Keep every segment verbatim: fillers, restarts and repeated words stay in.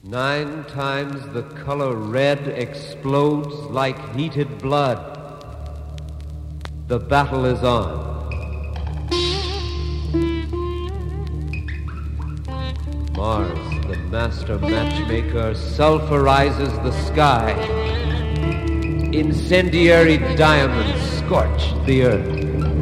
Nine times the color red explodes like heated blood. The battle is on. Mars, the master matchmaker, sulfurizes the sky. Incendiary diamonds scorch the earth.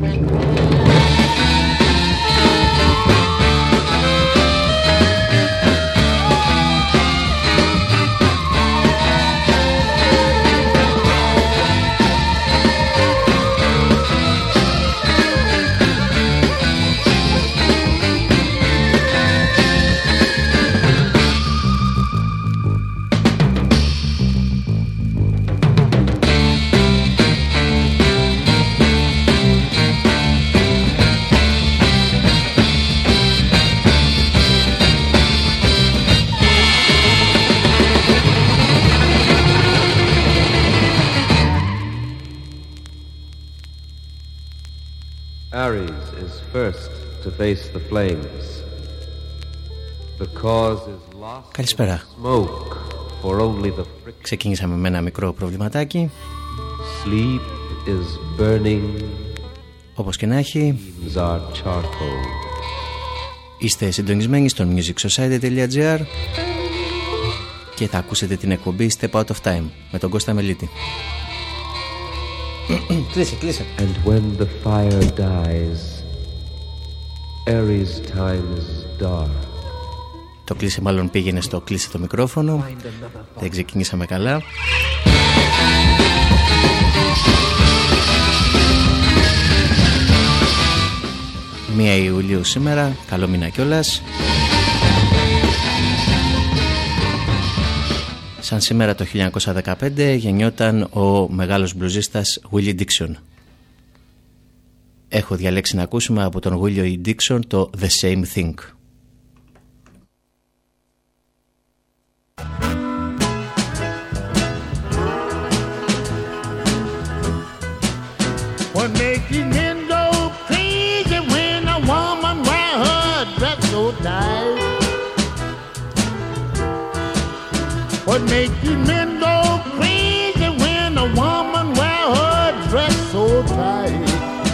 Ares is first to face the flames. The cause is lost. Καλησπέρα. Smoke for only the friction. Ξεκίνησαμε με ένα μικρό προβληματάκι. Sleep is burning. Όπως και να έχει, είστε συντονισμένοι στο music society dot gr και θα ακούσετε την εκπομπή Step Out of Time με τον Κώστα Μελίτη. Κλείσε, κλείσε. And when the fire dies, Ares time is dark. Το κλείσε μάλλον πήγαινε στο κλείσε το μικρόφωνο. Δεν ξεκινήσαμε καλά. Μία Ιουλίου σήμερα, καλό μήνα κιόλας. Σαν σήμερα το χίλια εννιακόσια δεκαπέντε γεννιόταν ο μεγάλος μπλουζίστας Willie Dixon. Έχω διαλέξει να ακούσουμε από τον Willie Dixon το The Same Thing. What makes you men go crazy when a woman wear her dress so tight? What makes you men go crazy when a woman wear her dress so tight?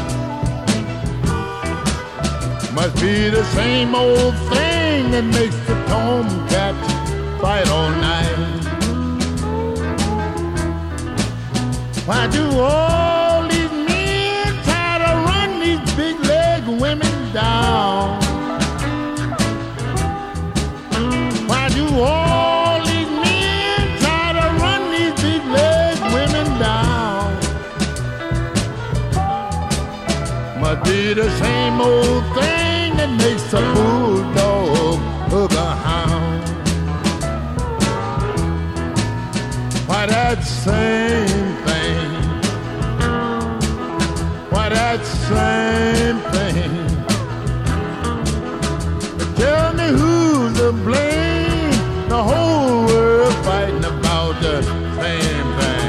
Must be the same old thing that makes the tomcat fight all night. Why do all these men try to run these big leg women down? Why do all these men try to run these big leg women down? Must be the same old thing that makes a bulldog hook a hound. Why that same thing? Why that same thing? But tell me who's to blame? The whole world fighting about the same thing.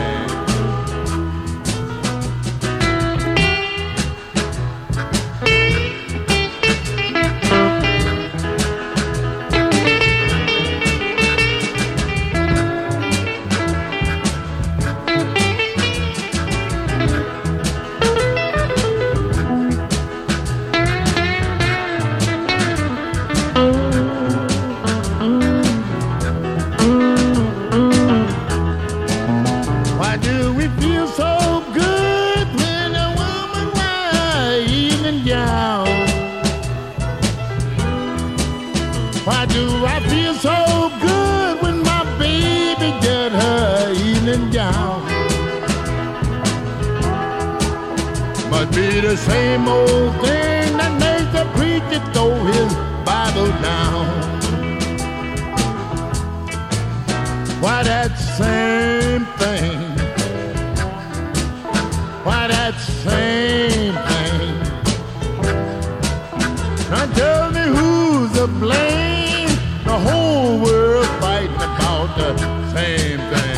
Be the same old thing that makes the preacher throw his Bible down. Why that same thing? Why that same thing? Now tell me who's to blame? The whole world fighting about the same thing.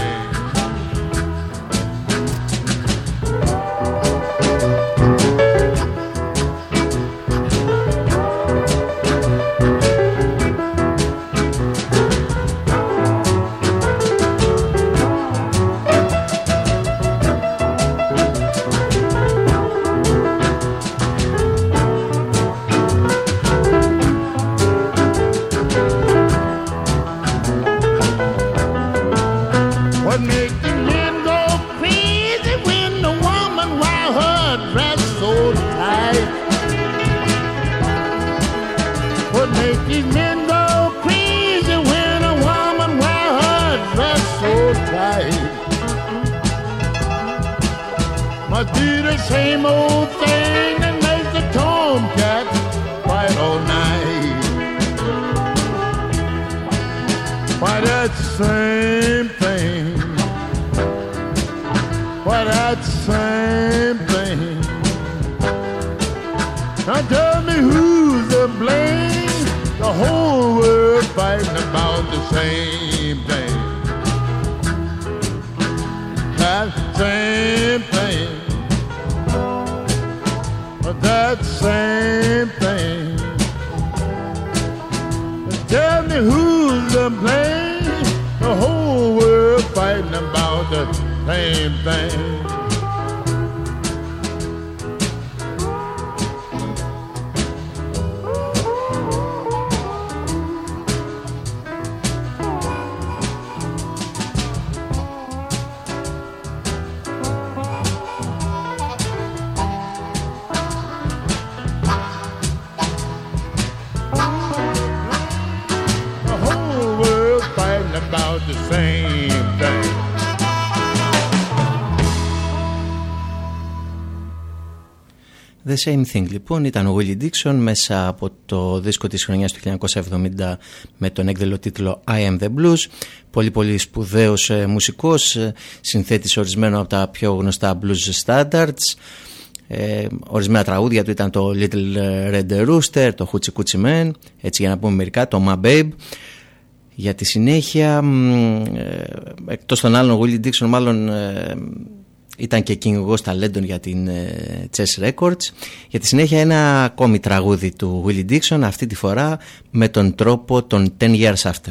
these men go crazy when a woman wear her dress so tight. Must be the same old thing that makes the tomcat fight all night. Why that same thing? Why that same thing? Now tell me who's to blame? The whole world fighting about the same thing. That same thing. That same thing. Tell me who's to blame? The whole world fighting about the same thing. About the same thing. The Same Thing λοιπόν ήταν ο Willie Dixon μέσα από το δίσκο της χρονιάς του χίλια εννιακόσια εβδομήντα με τον έκδελο τίτλο I Am The Blues. Πολύ πολύ σπουδαίος ε, μουσικός, ε, συνθέτης ορισμένο από τα πιο γνωστά blues standards. Ε, ορισμένα τραγούδια του ήταν το Little Red Rooster, το Hoochie Coochie Man, έτσι για να πούμε μερικά, το My Babe. Για τη συνέχεια, ε, εκτός των άλλων, ο Willie Dixon μάλλον ε, ήταν και κυνηγός ταλέντων για την ε, Chess Records. Για τη συνέχεια ένα ακόμη τραγούδι του Willie Dixon, αυτή τη φορά με τον τρόπο των Ten Years After.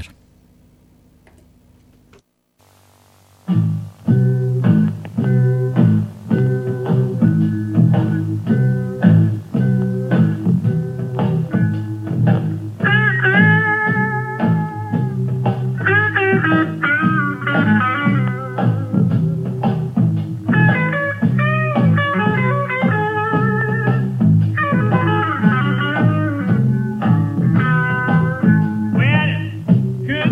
Well,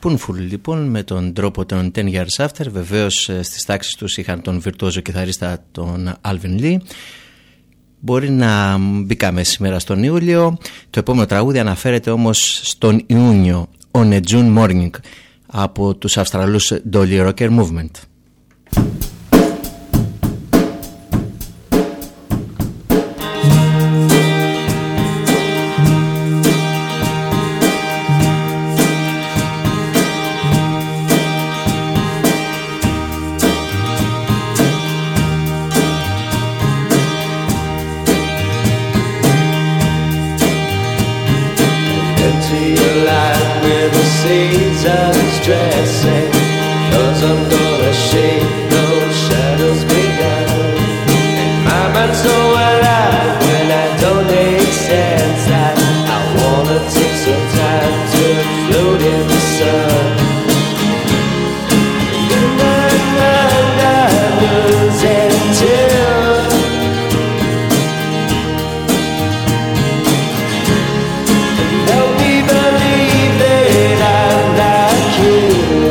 Spoonful λοιπόν με τον τρόπο των ten years after. Βεβαίως στις τάξεις τους είχαν τον βιρτουόζο κιθαρίστα τον Alvin Lee. Μπορεί να μπήκαμε σήμερα στον Ιούλιο. Το επόμενο τραγούδι αναφέρεται όμως στον Ιούνιο, On a June Morning, από τους Αυστραλούς Dolly Rocker Movement. Dressing, 'cause I'm gonna shake those shadows begun. And my mind's so alive when I don't make sense that I wanna take some time to float in the sun. And then I lose until help me believe that I'm like you.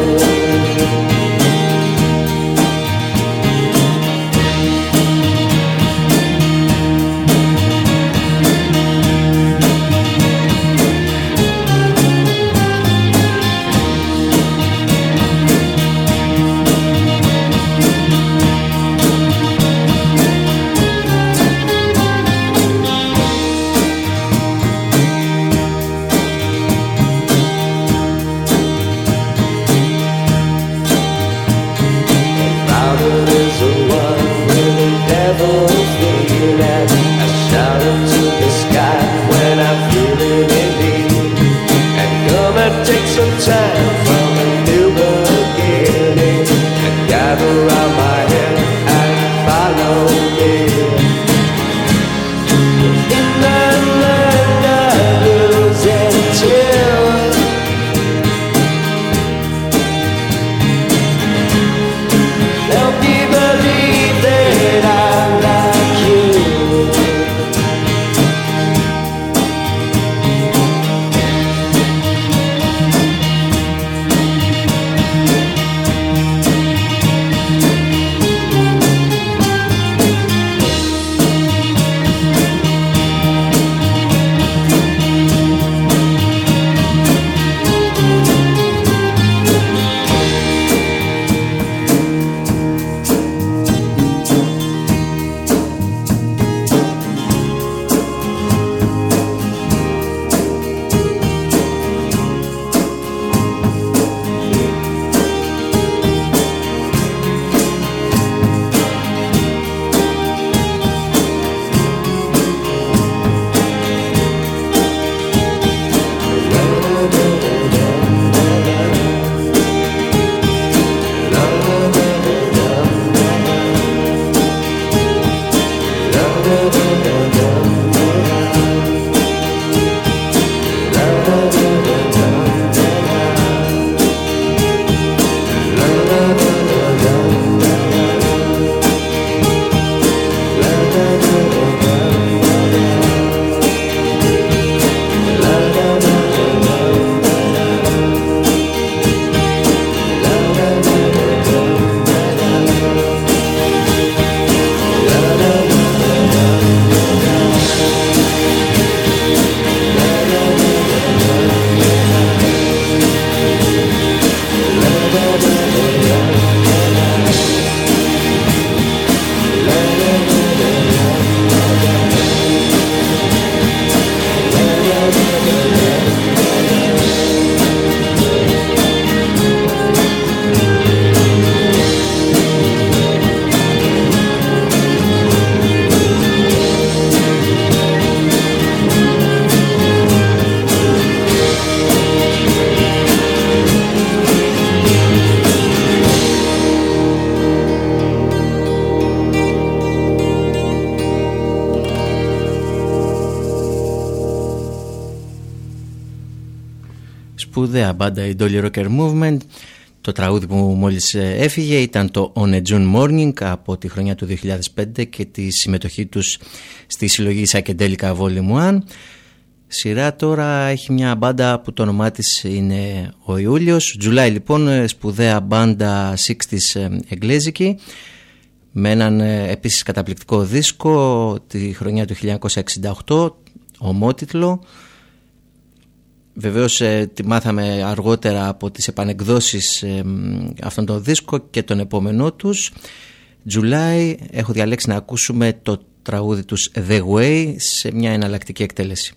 Σπουδαία μπάντα η Dolly Rocker Movement. Το τραγούδι που μόλις έφυγε ήταν το On a June Morning από τη χρονιά του δύο χιλιάδες πέντε και τη συμμετοχή τους στη συλλογή Psychedelica Volume ένα. σειρά τώρα έχει μια μπάντα που το όνομά της είναι ο Ιούλιος. July λοιπόν, σπουδαία μπάντα εξήντα εγγλέζικη, με έναν επίσης καταπληκτικό δίσκο τη χρονιά του χίλια εννιακόσια εξήντα οκτώ, ομότιτλο. Βεβαίως τη μάθαμε αργότερα από τις επανεκδόσεις αυτόν τον δίσκο και τον επόμενό τους. July, έχω διαλέξει να ακούσουμε το τραγούδι τους The Way σε μια εναλλακτική εκτέλεση.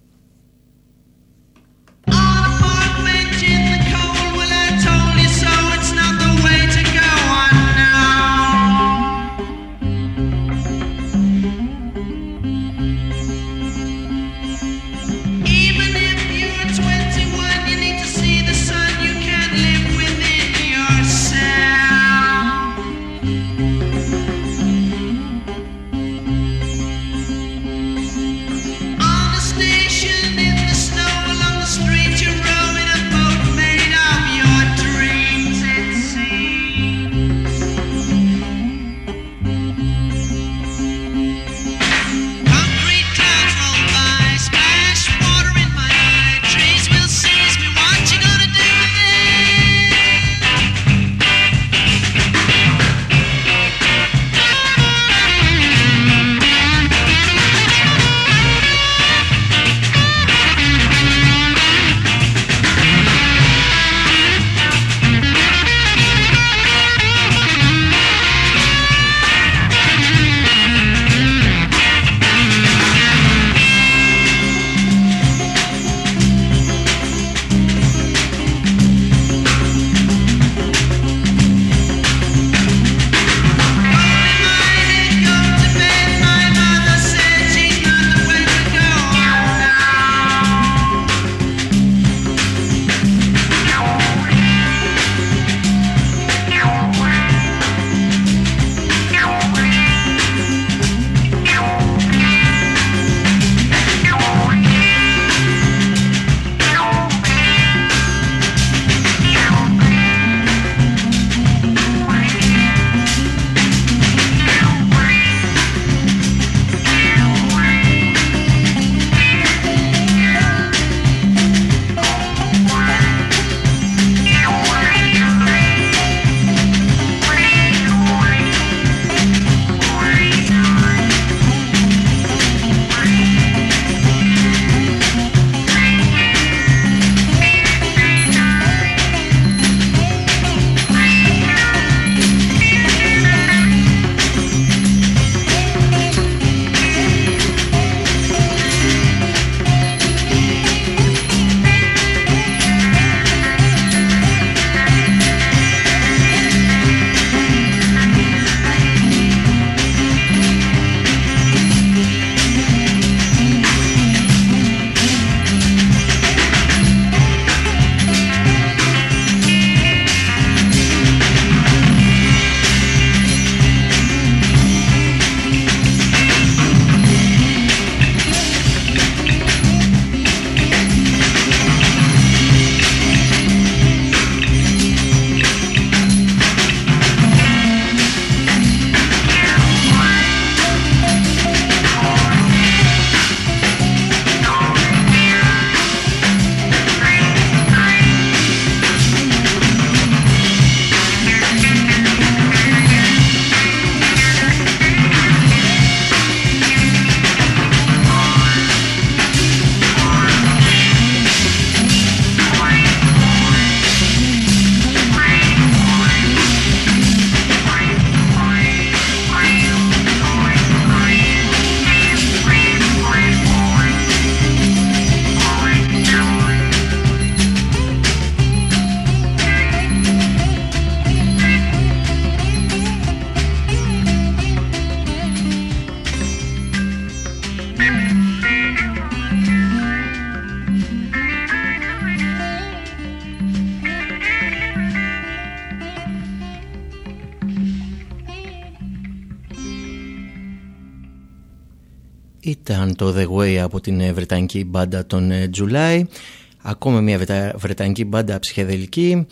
Ήταν το The Way από την βρετανική μπάντα των July. Ακόμα μια βρετανική μπάντα ψυχεδελική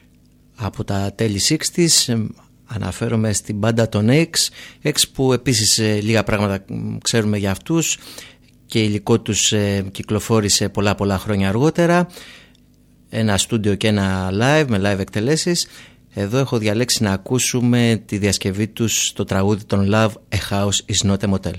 από τα τέλη εξήντα. Αναφέρομαι στην μπάντα των X, X που επίσης λίγα πράγματα ξέρουμε για αυτούς και υλικό τους ε, κυκλοφόρησε πολλά πολλά χρόνια αργότερα, ένα στούντιο και ένα live με live εκτελέσεις. Εδώ έχω διαλέξει να ακούσουμε τη διασκευή τους στο τραγούδι των Love, A House Is Not A Motel.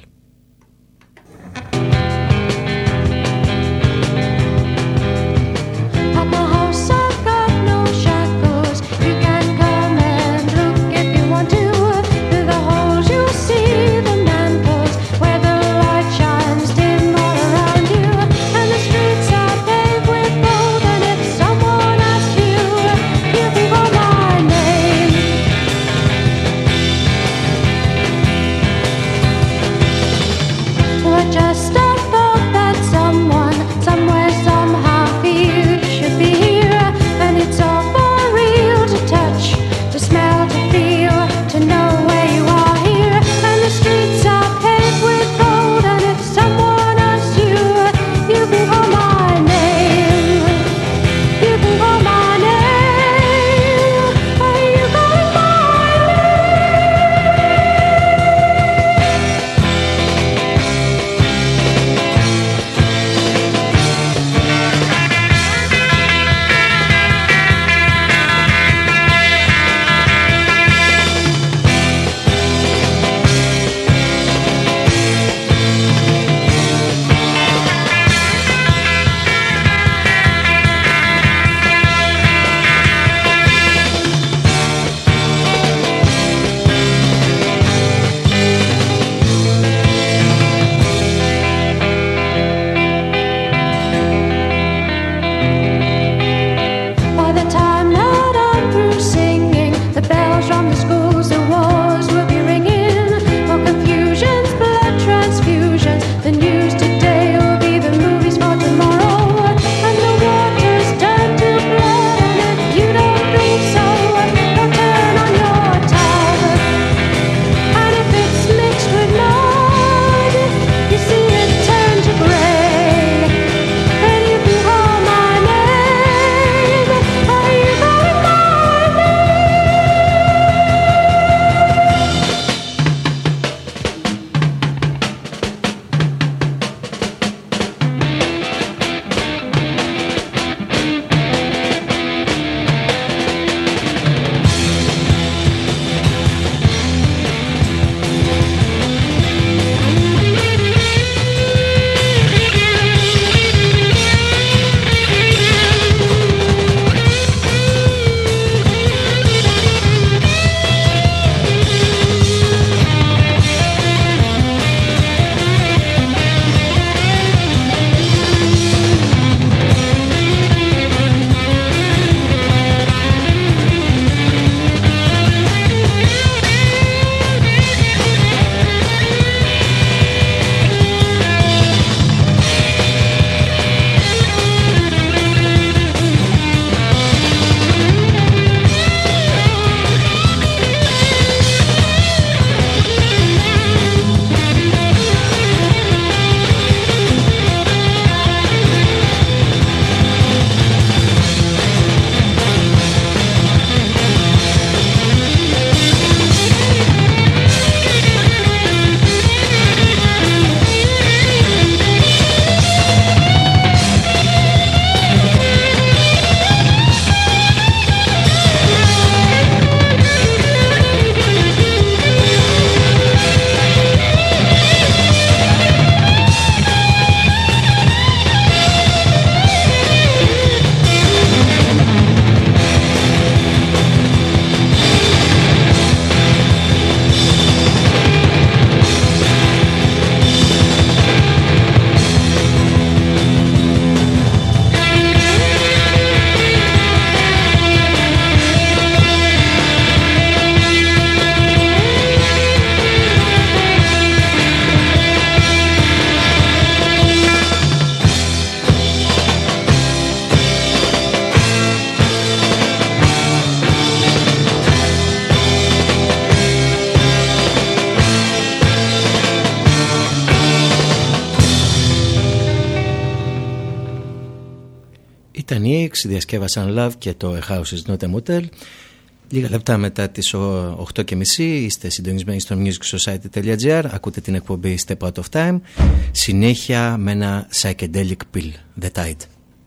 Ήταν οι X, διασκεύασαν Love και το A House Is Not A Motel. Λίγα λεπτά μετά τις οκτώ και μισή είστε συντονισμένοι στο music society τελεία gr. Ακούτε την εκπομπή Step Out of Time. Συνέχεια με ένα psychedelic pill, The Tide.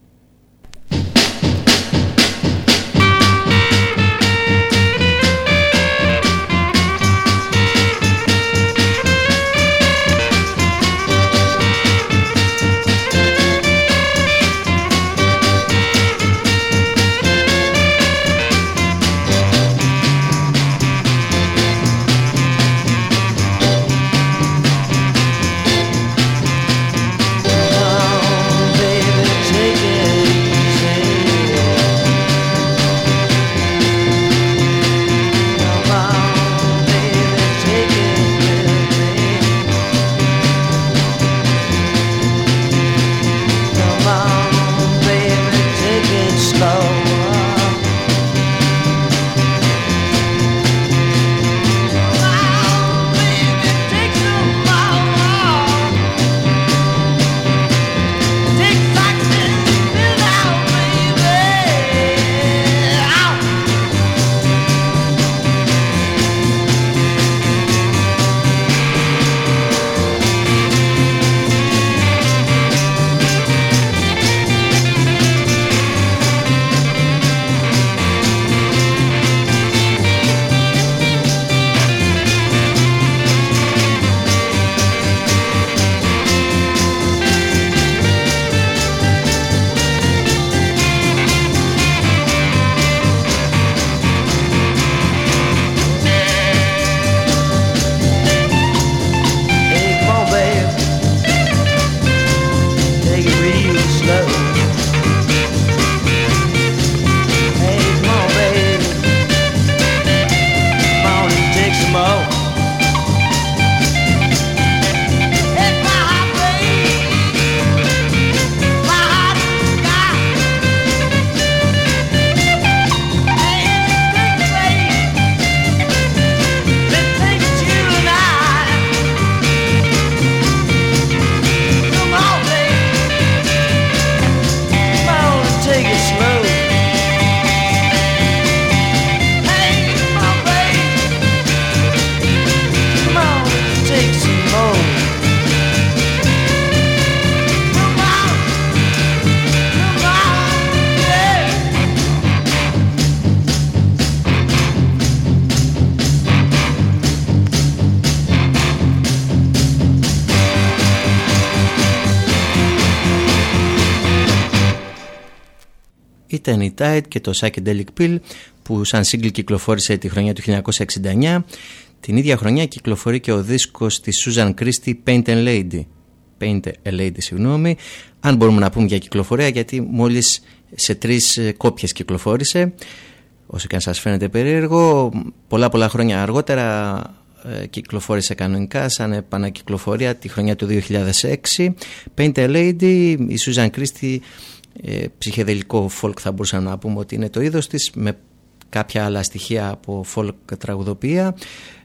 Ήταν η Tide και το Psychedelic Pill που σαν single κυκλοφόρησε τη χρονιά του χίλια εννιακόσια εξήντα εννιά. Την ίδια χρονιά κυκλοφορεί και ο δίσκος της Susan Christie Paint and Lady. Paint a Lady, συγγνώμη. Αν μπορούμε να πούμε για κυκλοφορία, γιατί μόλις σε τρεις κόπιες κυκλοφόρησε. Όσο και αν σας φαίνεται περίεργο, πολλά πολλά χρόνια αργότερα ε, κυκλοφόρησε κανονικά σαν επανακυκλοφορία τη χρονιά του δύο χιλιάδες έξι. Paint a Lady, η Susan Christie, ε, ψυχεδελικό folk θα μπορούσαμε να πούμε ότι είναι το είδος της, με κάποια άλλα στοιχεία από folk τραγουδοποιία.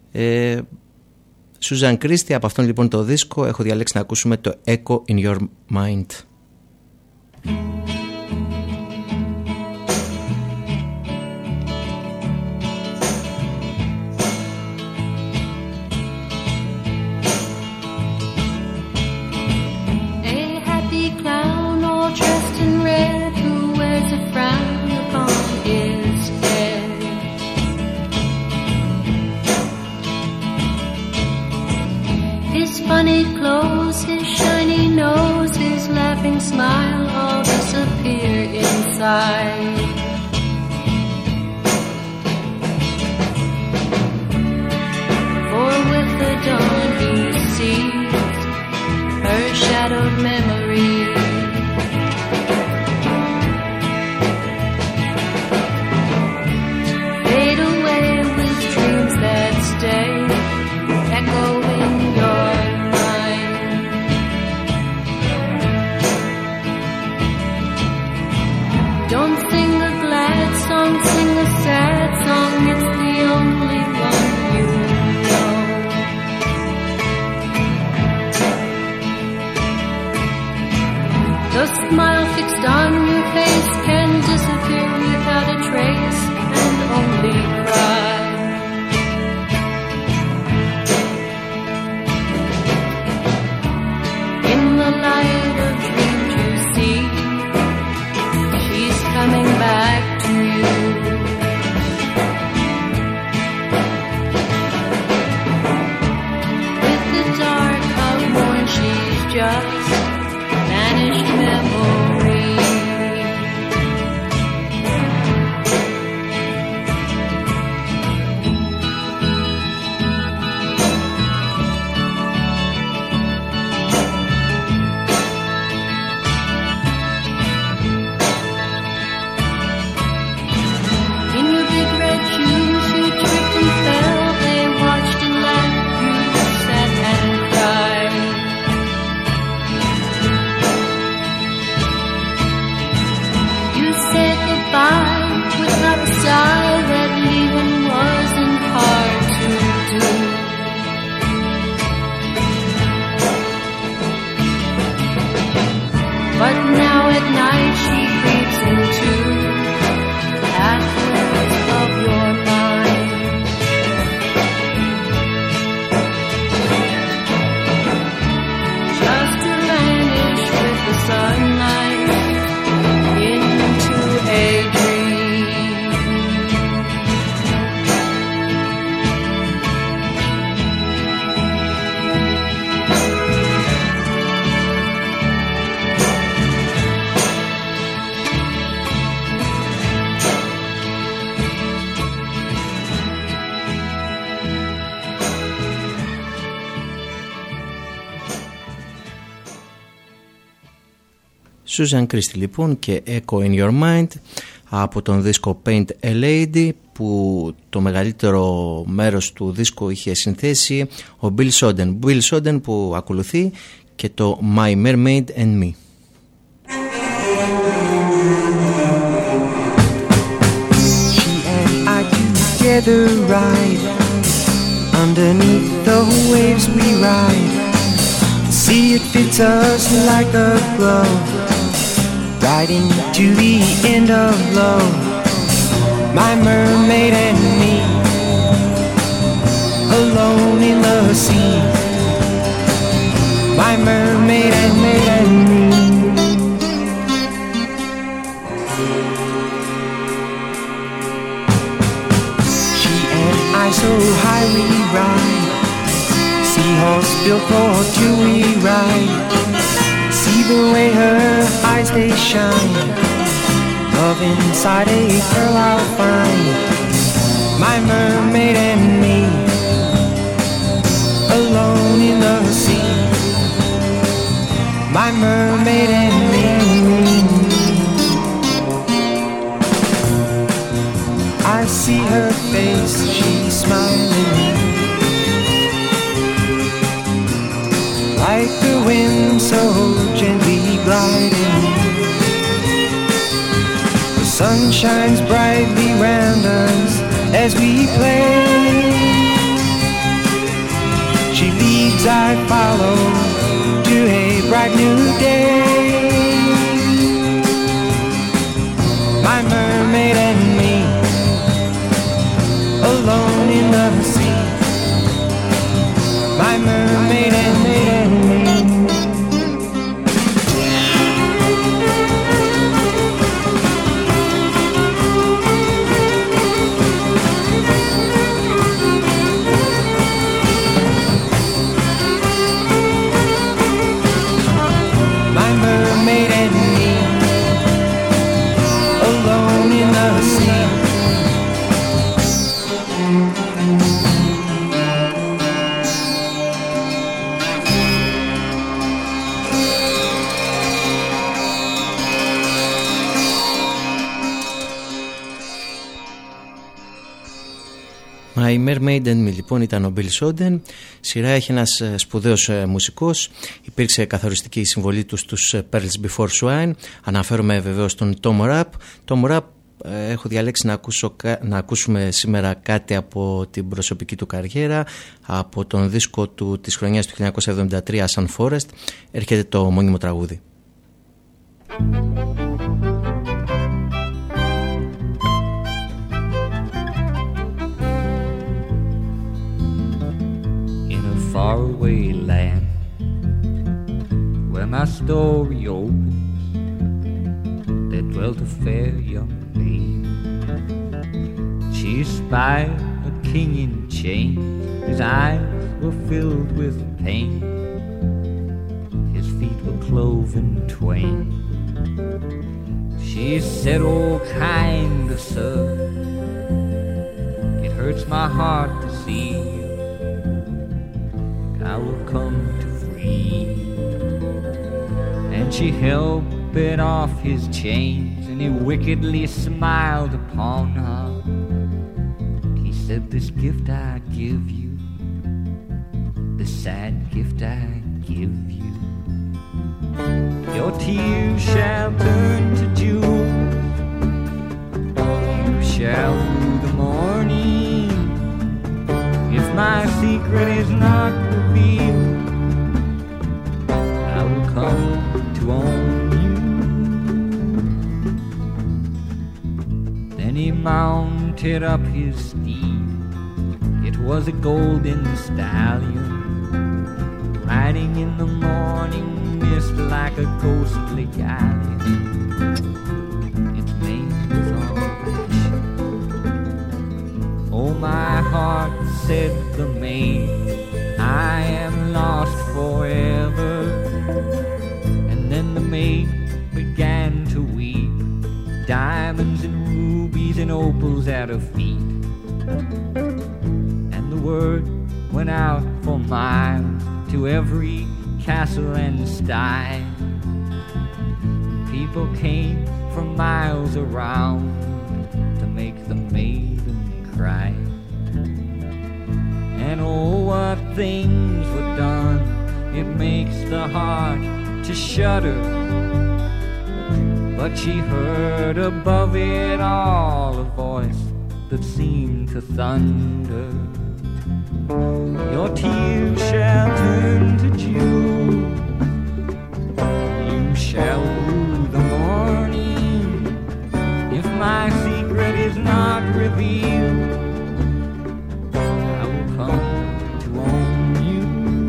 ε, Susan Christie, από αυτόν λοιπόν το δίσκο έχω διαλέξει να ακούσουμε το Echo in Your Mind. Funny clothes, his shiny nose, his laughing smile all disappear inside. For with the dawn he sees her shadowed memory. Fade away with dreams that stay, echoing your don't think Susan Christie λοιπόν και Echo in Your Mind από τον δίσκο Paint a Lady, που το μεγαλύτερο μέρος του δίσκου είχε συνθέσει ο Bill Soden. Bill Soden που ακολουθεί και το My Mermaid and Me. She and I together ride underneath the waves we ride. See, it fits us like a glove, riding to the end of love. My mermaid and me, alone in the sea. My mermaid and me, and me. She and I so high we ride, seahorse built for two we ride. See the way her eyes they shine, love inside a pearl I'll find. My mermaid and me, alone in the sea. My mermaid and me. I see her face, she's smiling, like the wind so gently gliding. The sun shines brightly round us as we play. She leads, I follow to a bright new day. My mermaid and me, alone in the sea. My mermaid and me. My Mermaid and Me λοιπόν ήταν ο Bill Soden. Σειρά έχει ένας σπουδαίος μουσικός. Υπήρξε καθοριστική συμβολή του στους Pearls Before Swine. Αναφέρομαι βεβαίως τον Tom Rapp. Tom Rapp έχω διαλέξει να, ακούσω, να ακούσουμε σήμερα κάτι από την προσωπική του καριέρα, από τον δίσκο του της χρονιάς του χίλια εννιακόσια εβδομήντα τρία Sun Forest. Έρχεται το μόνιμο τραγούδι. Faraway land where my story opens, there dwelt a fair young maid. She spied a king in chains, his eyes were filled with pain, his feet were cloven twain. She said, "Oh, kind sir, it hurts my heart to see you. I will come to free you." And she helped off his chains, and he wickedly smiled upon her. He said, "This gift I give you, this sad gift I give you, your tears shall turn to jewels, you shall rue the morning. If my secret is not revealed, I will come to own you." Then he mounted up his steed. It was a golden stallion, riding in the morning mist like a ghostly galleon. Its mane was all ashen. Oh, my heart, said the maid, I am lost forever. And then the maid began to weep, diamonds and rubies and opals at her feet. And the word went out for miles to every castle and style, People came from miles around to make the maiden cry. And oh, what things were done, it makes the heart to shudder. But she heard above it all a voice that seemed to thunder. Your tears shall turn to dew, you shall rue the morning. If my secret is not revealed, I will come to own you.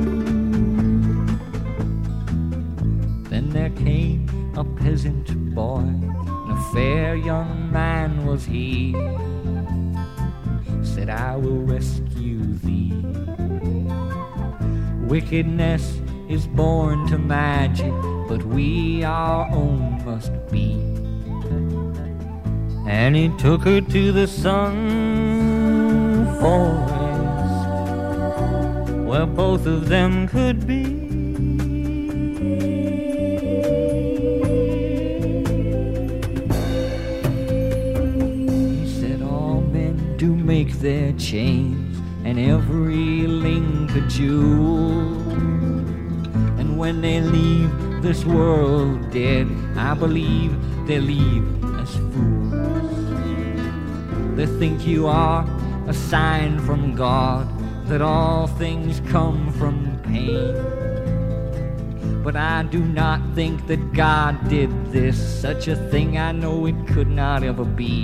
Then there came a peasant boy, and a fair young man was he. Said, I will rescue thee. Wickedness is born to magic, but we our own must be. And he took her to the sun forest, where both of them could be. He said, all men do make their chains, and every link a jewel. And when they leave this world dead, I believe they leave as fools. They think you are a sign from God, that all things come from pain. But I do not think that God did this. Such a thing I know it could not ever be.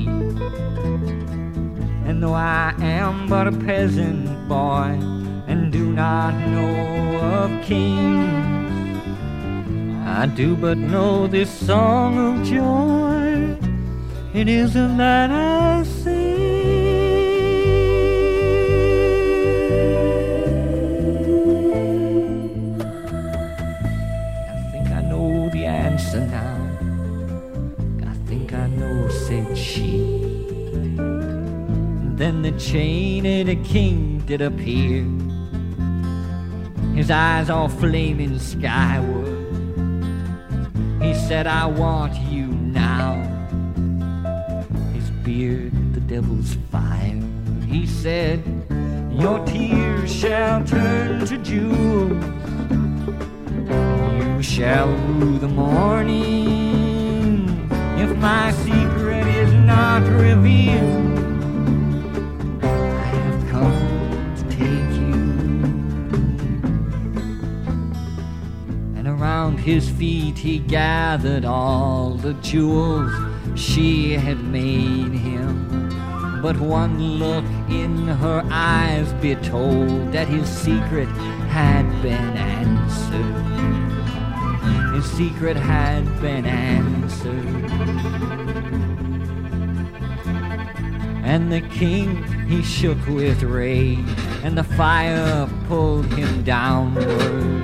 And though I am but a peasant boy, and do not know of kings, I do but know this song of joy, it is of that I sing. I think I know the answer now, I think I know, said she. Then the chained king did appear, his eyes all flaming skyward. He said, I want you now. His beard, the devil's fire. He said, your tears shall turn to jewels, you shall rue the morning. If my secret is not revealed, around his feet he gathered all the jewels she had made him. But one look in her eyes betold that his secret had been answered. His secret had been answered. And the king, he shook with rage, and the fire pulled him downward.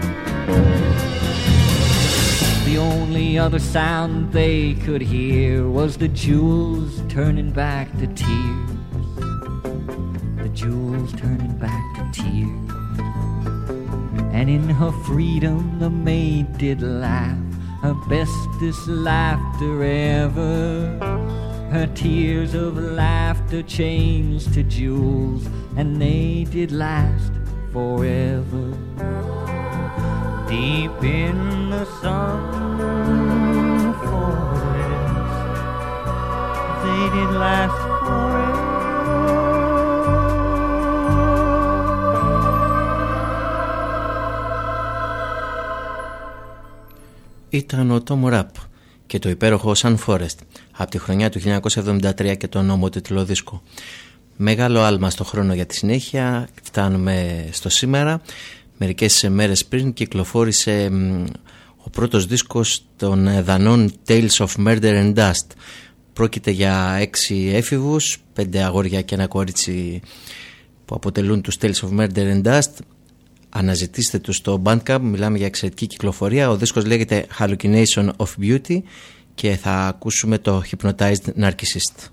The only other sound they could hear was the jewels turning back to tears. The jewels turning back to tears. And in her freedom the maid did laugh, her bestest laughter ever. Her tears of laughter changed to jewels, and they did last forever. Deep in the sun forest, they did last forever. Ήταν ο Tom Rapp και το υπέροχο Sun Forest από τη χρονιά του χίλια εννιακόσια εβδομήντα τρία και τον ομότιτλο δίσκο. Μεγάλο άλμα στο χρόνο για τη συνέχεια, φτάνουμε στο σήμερα. Μερικές μέρες πριν κυκλοφόρησε ο πρώτος δίσκος των Δανών Tales of Murder and Dust. Πρόκειται για έξι έφηβους, πέντε αγόρια και ένα κορίτσι που αποτελούν τους Tales of Murder and Dust. Αναζητήστε τους στο Bandcamp, μιλάμε για εξαιρετική κυκλοφορία. Ο δίσκος λέγεται Hallucination of Beauty και θα ακούσουμε το Hypnotized Narcissist.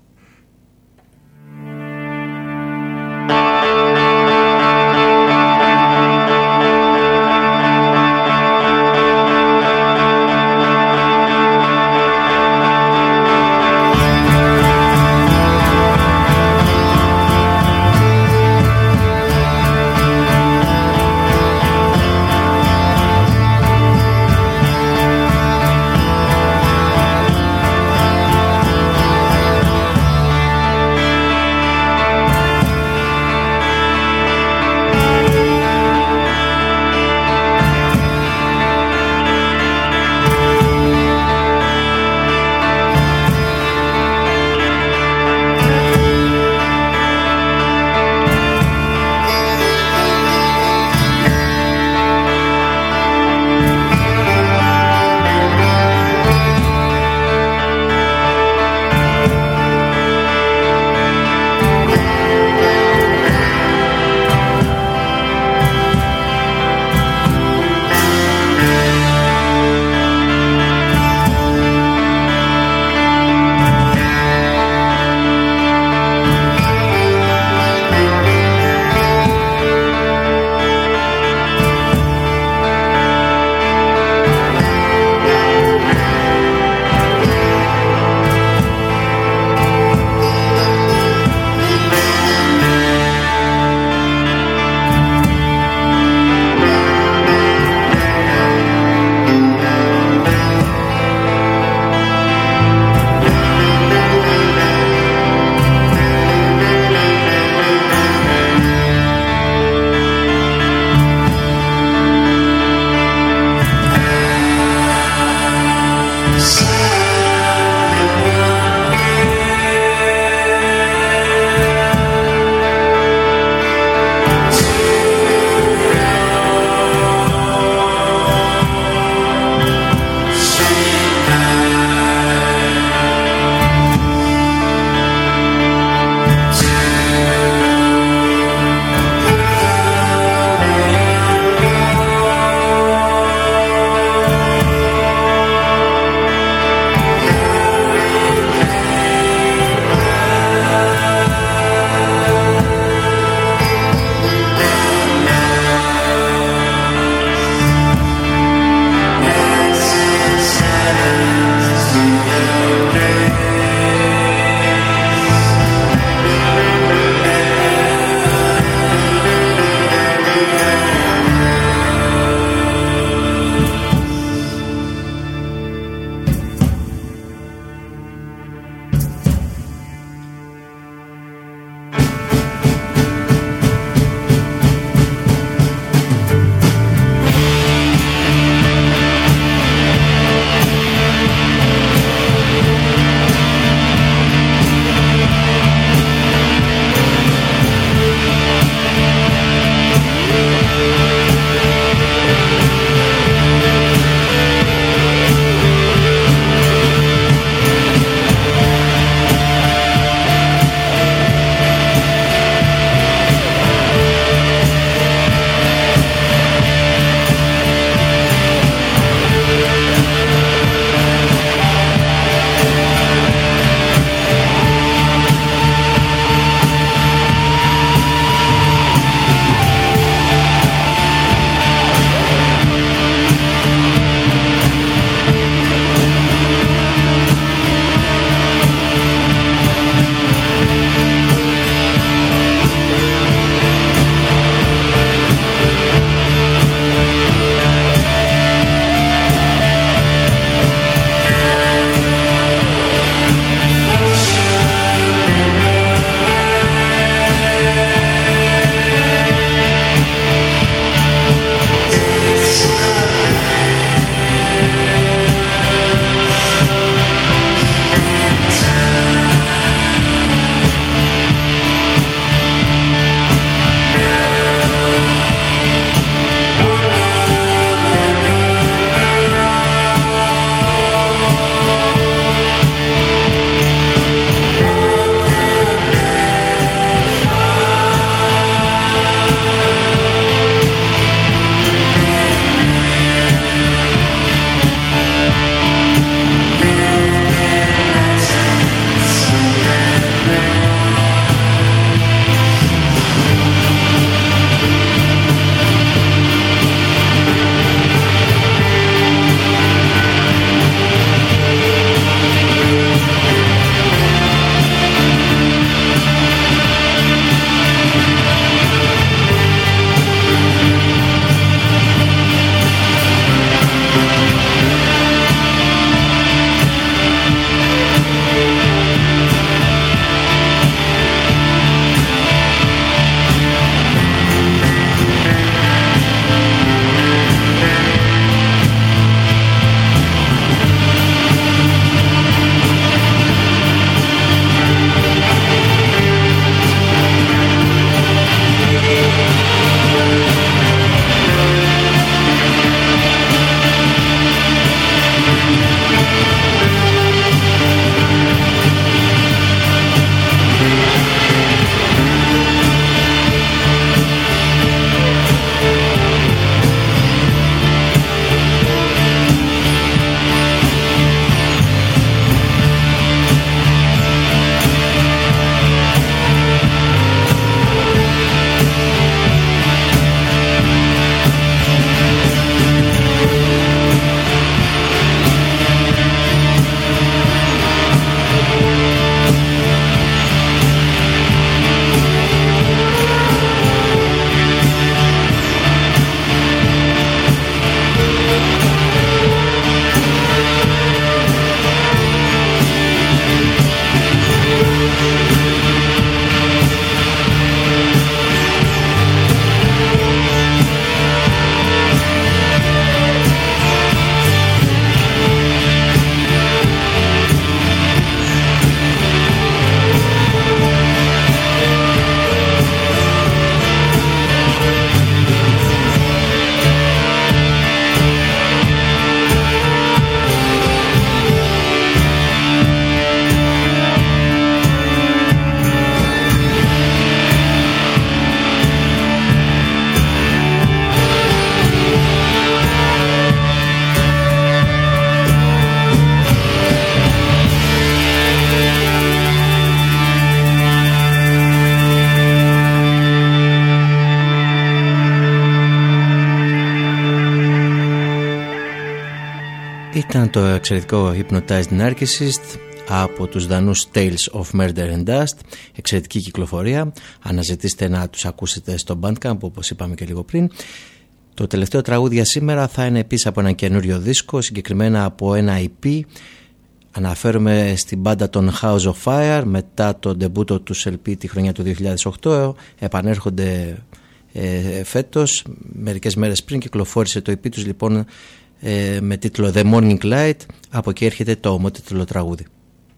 Ήταν το εξαιρετικό Hypnotized Narcissist από τους Δανούς Tales of Murder and Dust. Εξαιρετική κυκλοφορία. Αναζητήστε να τους ακούσετε στο Bandcamp, όπως είπαμε και λίγο πριν. Το τελευταίο τραγούδι για σήμερα θα είναι επίσης από ένα καινούριο δίσκο, συγκεκριμένα από ένα ι πι. Αναφέρομαι στην μπάντα των House of Fire. Μετά το ντεμπούτο τους ελ πι τη χρονιά του δύο χιλιάδες οκτώ επανέρχονται ε, φέτος. Μερικές μέρες πριν κυκλοφόρησε το ι πι τους λοιπόν ε, με τίτλο The Morning Light. Από εκεί έρχεται το ομότιτλο τραγούδι.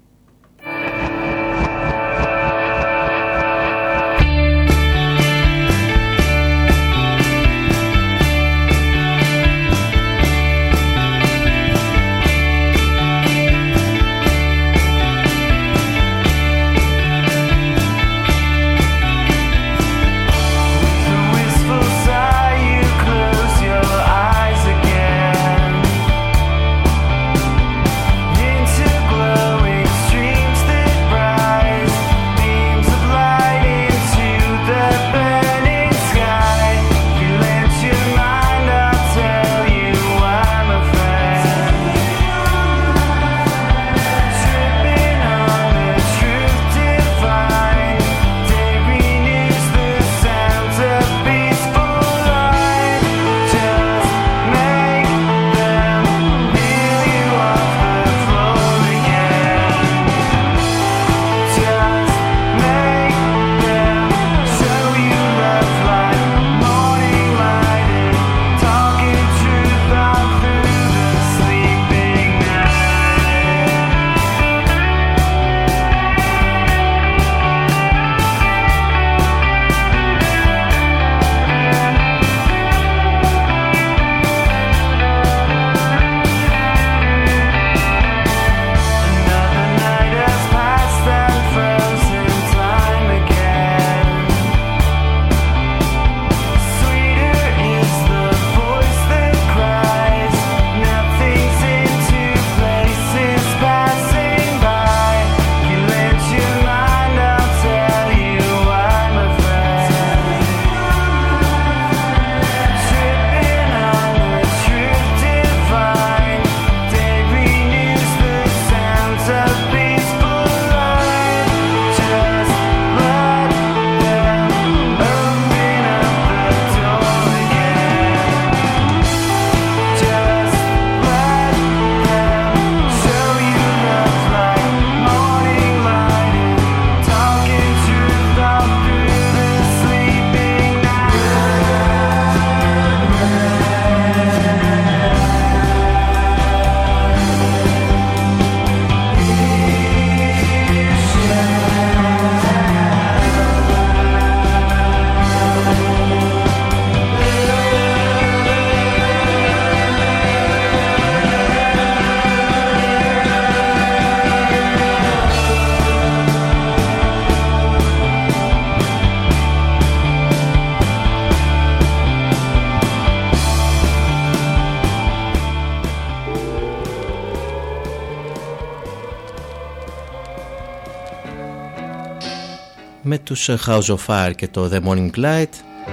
Με τους House of Fire και το The Morning Light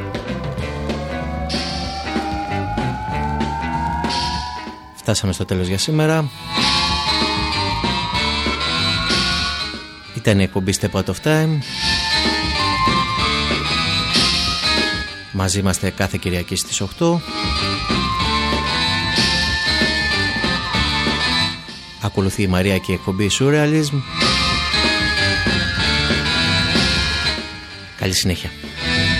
φτάσαμε στο τέλος για σήμερα. Ήταν η εκπομπή Step Out of Time. Μαζί είμαστε κάθε Κυριακή στις οκτώ. Ακολουθεί η Μαρία και η εκπομπή Surrealism. Καλή συνέχεια.